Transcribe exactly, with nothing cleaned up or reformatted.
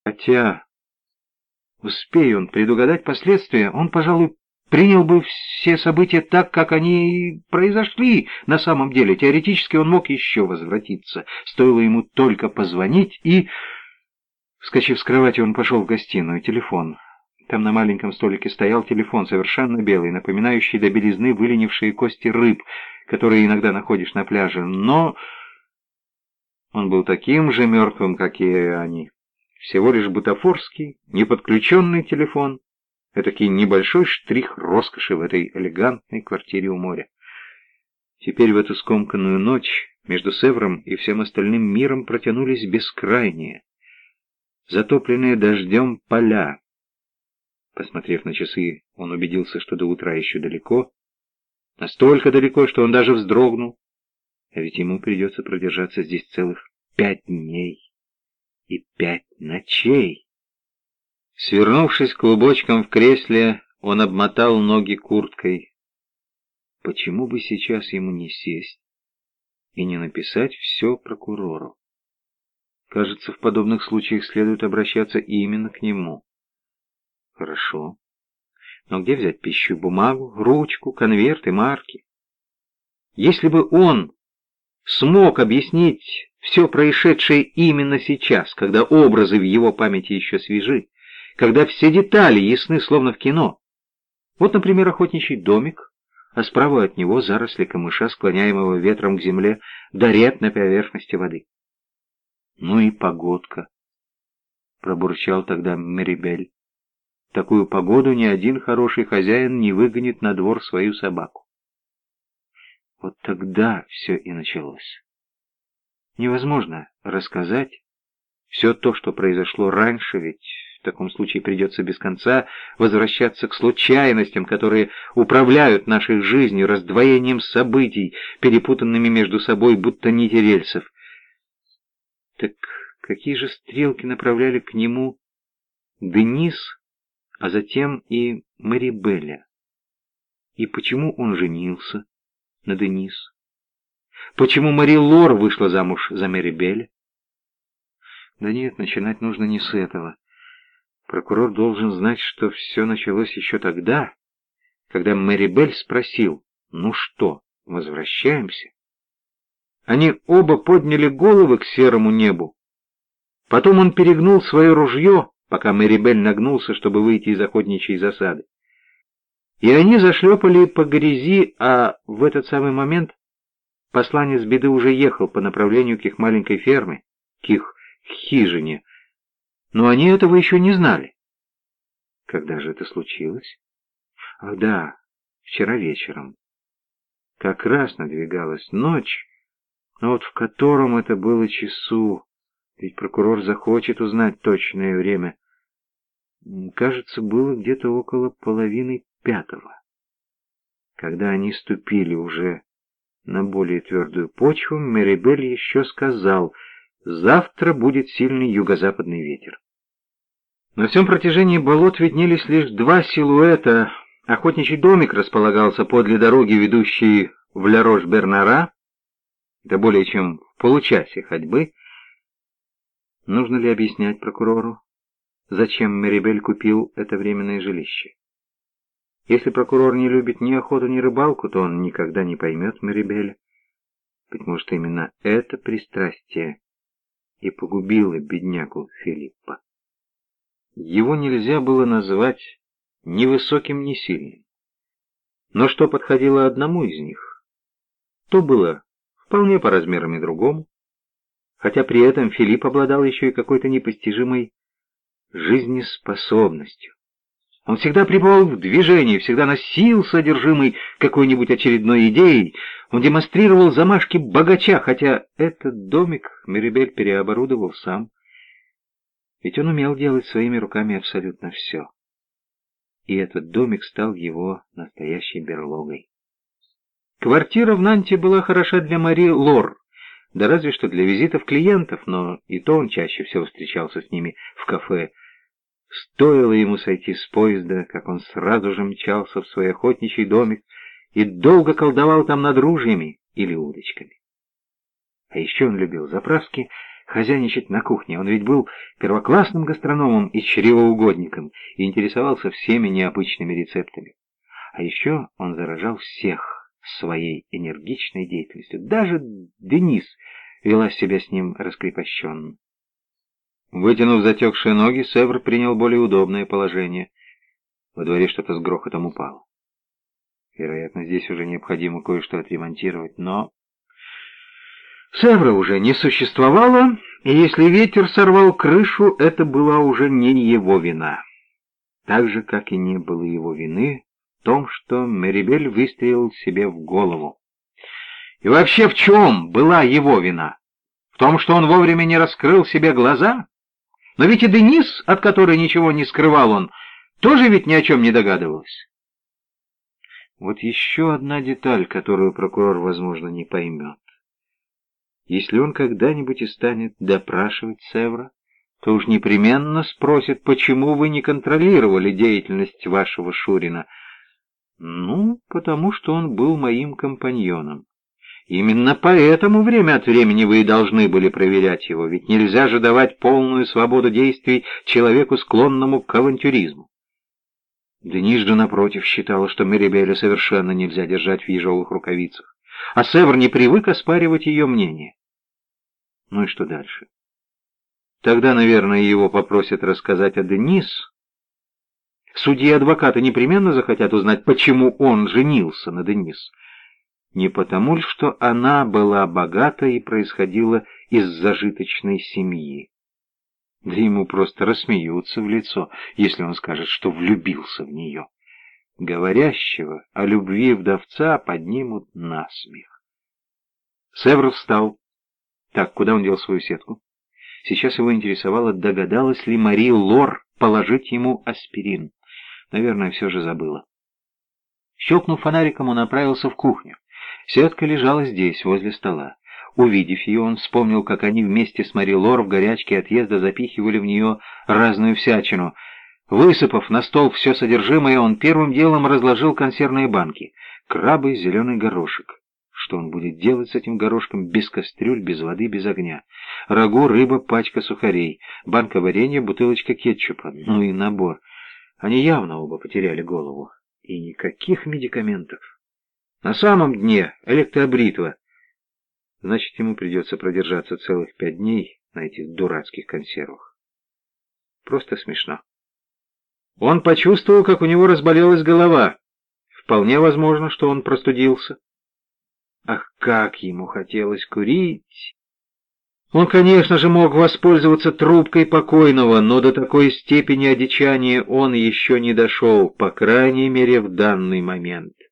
Хотя, успея он предугадать последствия, он, пожалуй, принял бы все события так, как они и произошли на самом деле. Теоретически он мог еще возвратиться. Стоило ему только позвонить, и... Вскочив с кровати, он пошел в гостиную. Телефон. Там на маленьком столике стоял телефон, совершенно белый, напоминающий до белизны выленившие кости рыб, которые иногда находишь на пляже. Но он был таким же мертвым, как и они. Всего лишь бутафорский, неподключенный телефон. Этакий небольшой штрих роскоши в этой элегантной квартире у моря. Теперь в эту скомканную ночь между Севром и всем остальным миром протянулись бескрайние, затопленные дождем поля. Посмотрев на часы, он убедился, что до утра еще далеко. Настолько далеко, что он даже вздрогнул. А ведь ему придется продержаться здесь целых пять дней и пять ночей. Свернувшись клубочком в кресле, он обмотал ноги курткой. Почему бы сейчас ему не сесть и не написать все прокурору? Кажется, в подобных случаях следует обращаться именно к нему. Хорошо. Но где взять пищу, бумагу, ручку, конверты, марки? Если бы он смог объяснить все происшедшее именно сейчас, когда образы в его памяти еще свежи, когда все детали ясны, словно в кино. Вот, например, охотничий домик, а справа от него заросли камыша, склоняемого ветром к земле, да рябь на поверхности воды. Ну и погодка, пробурчал тогда Мерибель. В такую погоду ни один хороший хозяин не выгонит на двор свою собаку. Вот тогда все и началось. Невозможно рассказать все то, что произошло раньше, ведь в таком случае придется без конца возвращаться к случайностям, которые управляют нашей жизнью, раздвоением событий, перепутанными между собой, будто нити рельсов. Так какие же стрелки направляли к нему Денис, а затем и Мерибеля? И почему он женился на Денис? Почему Мари Лор вышла замуж за Мерибеля? Да нет, начинать нужно не с этого. Прокурор должен знать, что все началось еще тогда, когда Мерибель спросил: «Ну что, возвращаемся?» Они оба подняли головы к серому небу. Потом он перегнул свое ружье, пока Мерибель нагнулся, чтобы выйти из охотничьей засады. И они зашлепали по грязи, а в этот самый момент посланец беды уже ехал по направлению к их маленькой ферме, к их хижине. Но они этого еще не знали. Когда же это случилось? Ах да, вчера вечером. Как раз надвигалась ночь, но вот в котором это было часу, ведь прокурор захочет узнать точное время. Кажется, было где-то около половины пятого. Когда они ступили уже на более твердую почву, Мерибель еще сказал: «Завтра будет сильный юго-западный ветер». На всем протяжении болот виднелись лишь два силуэта. Охотничий домик располагался подле дороги, ведущей в Ля-Рош-Бернара, да более чем в получасе ходьбы. Нужно ли объяснять прокурору, зачем Мерибель купил это временное жилище? Если прокурор не любит ни охоту, ни рыбалку, то он никогда не поймет Мерибеля. Быть может, именно это пристрастие и погубило беднягу Филиппа. Его нельзя было назвать ни высоким, ни сильным. Но что подходило одному из них, то было вполне по размерам и другому, хотя при этом Филипп обладал еще и какой-то непостижимой жизнеспособностью. Он всегда пребывал в движении, всегда носил содержимый какой-нибудь очередной идеей. Он демонстрировал замашки богача, хотя этот домик Мерибель переоборудовал сам. Ведь он умел делать своими руками абсолютно все. И этот домик стал его настоящей берлогой. Квартира в Нанте была хороша для Мари Лор, да разве что для визитов клиентов, но и то он чаще всего встречался с ними в кафе. Стоило ему сойти с поезда, как он сразу же мчался в свой охотничий домик и долго колдовал там над ружьями или удочками. А еще он любил заправски, хозяйничать на кухне. Он ведь был первоклассным гастрономом и чревоугодником и интересовался всеми необычными рецептами. А еще он заражал всех своей энергичной деятельностью. Даже Денис вела себя с ним раскрепощенно. Вытянув затекшие ноги, Севр принял более удобное положение. Во дворе что-то с грохотом упало. Вероятно, здесь уже необходимо кое-что отремонтировать, но... Севра уже не существовало, и если ветер сорвал крышу, это была уже не его вина. Так же, как и не было его вины в том, что Мерибель выстрелил себе в голову. И вообще в чем была его вина? В том, что он вовремя не раскрыл себе глаза? Но ведь и Денис, от которой ничего не скрывал он, тоже ведь ни о чем не догадывалась. Вот еще одна деталь, которую прокурор, возможно, не поймет. Если он когда-нибудь и станет допрашивать Севра, то уж непременно спросит, почему вы не контролировали деятельность вашего Шурина. Ну, потому что он был моим компаньоном. Именно поэтому время от времени вы и должны были проверять его, ведь нельзя же давать полную свободу действий человеку, склонному к авантюризму. Денис же, напротив, считала, что Мерибеля совершенно нельзя держать в ежовых рукавицах, а Севр не привык оспаривать ее мнение. Ну и что дальше? Тогда, наверное, его попросят рассказать о Денис. Судьи и адвокаты непременно захотят узнать, почему он женился на Денис. Не потому ли, что она была богата и происходила из зажиточной семьи. Да ему просто рассмеются в лицо, если он скажет, что влюбился в нее. Говорящего о любви вдовца поднимут на смех. Севр встал. Так, куда он дел свою сетку? Сейчас его интересовало, догадалась ли Мари Лор положить ему аспирин. Наверное, все же забыла. Щелкнув фонариком, он направился в кухню. Сетка лежала здесь, возле стола. Увидев ее, он вспомнил, как они вместе с Мари Лор в горячке отъезда запихивали в нее разную всячину. Высыпав на стол все содержимое, он первым делом разложил консервные банки, крабы, зеленый горошек. Что он будет делать с этим горошком без кастрюль, без воды, без огня? Рагу, рыба, пачка сухарей, банка варенья, бутылочка кетчупа. Ну и набор. Они явно оба потеряли голову. И никаких медикаментов. На самом дне электробритва. Значит, ему придется продержаться целых пять дней на этих дурацких консервах. Просто смешно. Он почувствовал, как у него разболелась голова. Вполне возможно, что он простудился. Ах, как ему хотелось курить! Он, конечно же, мог воспользоваться трубкой покойного, но до такой степени одичания он еще не дошел, по крайней мере, в данный момент.